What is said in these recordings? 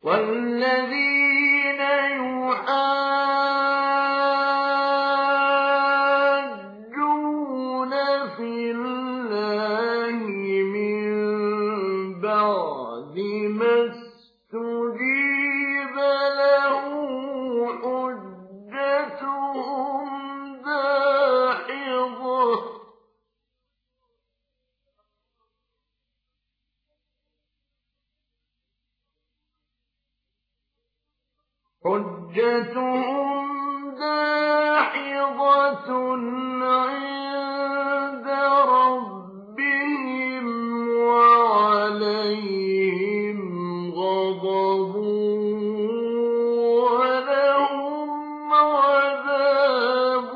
والذين يحاجون في الله من بعد ما استجيب له حجتهم داحضة عند ربهم وعليهم غضب ولهم عذاب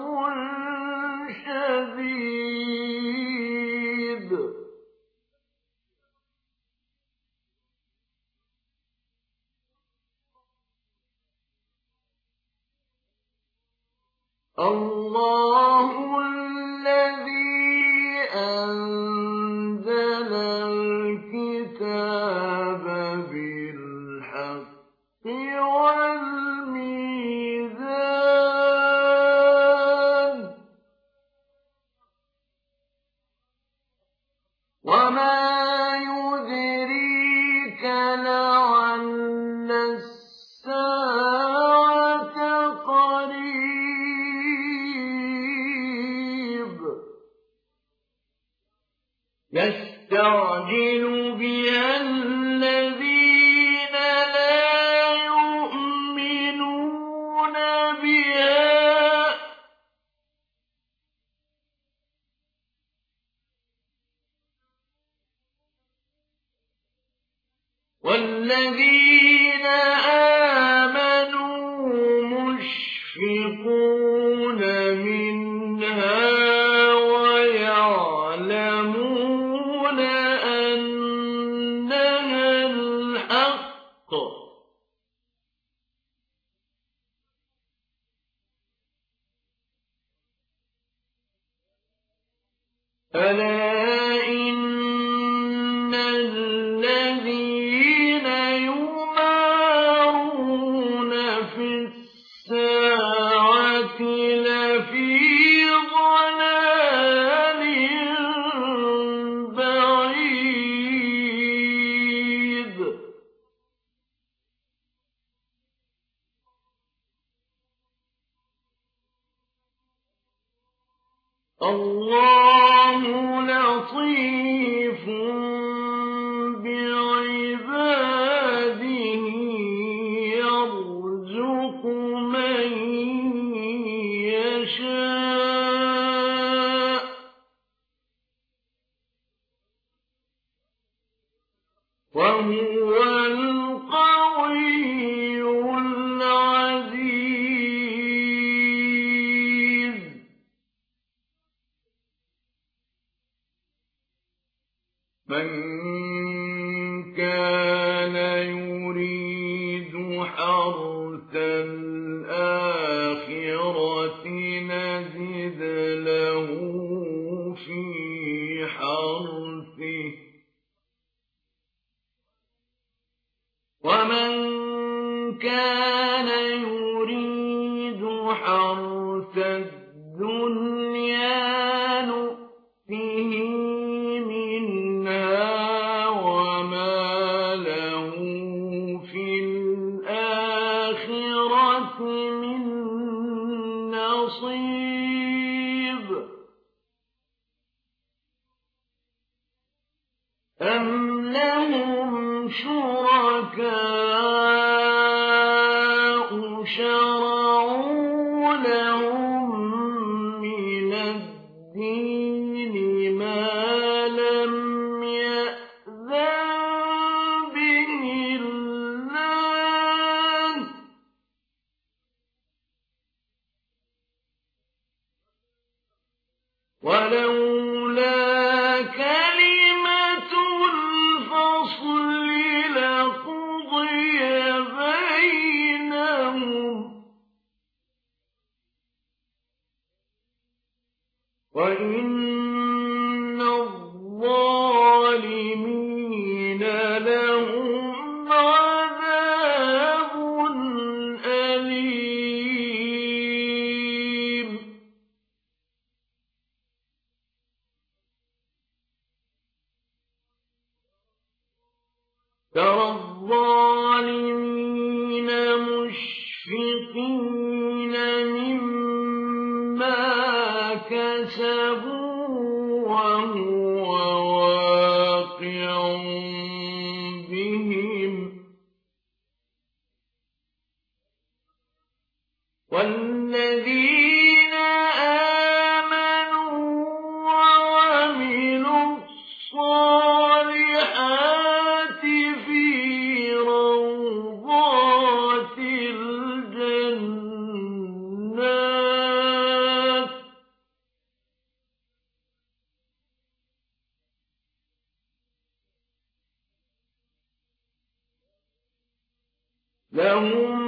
شديد. الله الذي أنزل الكتاب بالحق والميزان وما يدريك لعل الساعة قريب يستعجل بها الذين لا يؤمنون بها والذين آمنوا مشفقون منها ويعلمون أنها الحق ألا إن الذين يمارون في الساعة لفي ضلال بعيد. الله لطيف بعباده يرزق من يشاء وهو القوي العزيز. من كان يريد حرث الآخرة نزد له في حرثه ومن كان يريد حرث الدنيا نؤته منها وما له في الآخرة من نصيب. أم لهم شركاء شرعوا لهم من الدين ما لم يأذن به الله ولولا كلمة الفصل لقضي بينهم وإن ترى الظالمين مشفقين مما كسبوا وهو واقع بهم والذين آمنوا وعملوا الصالحات في روضات الجنات لهم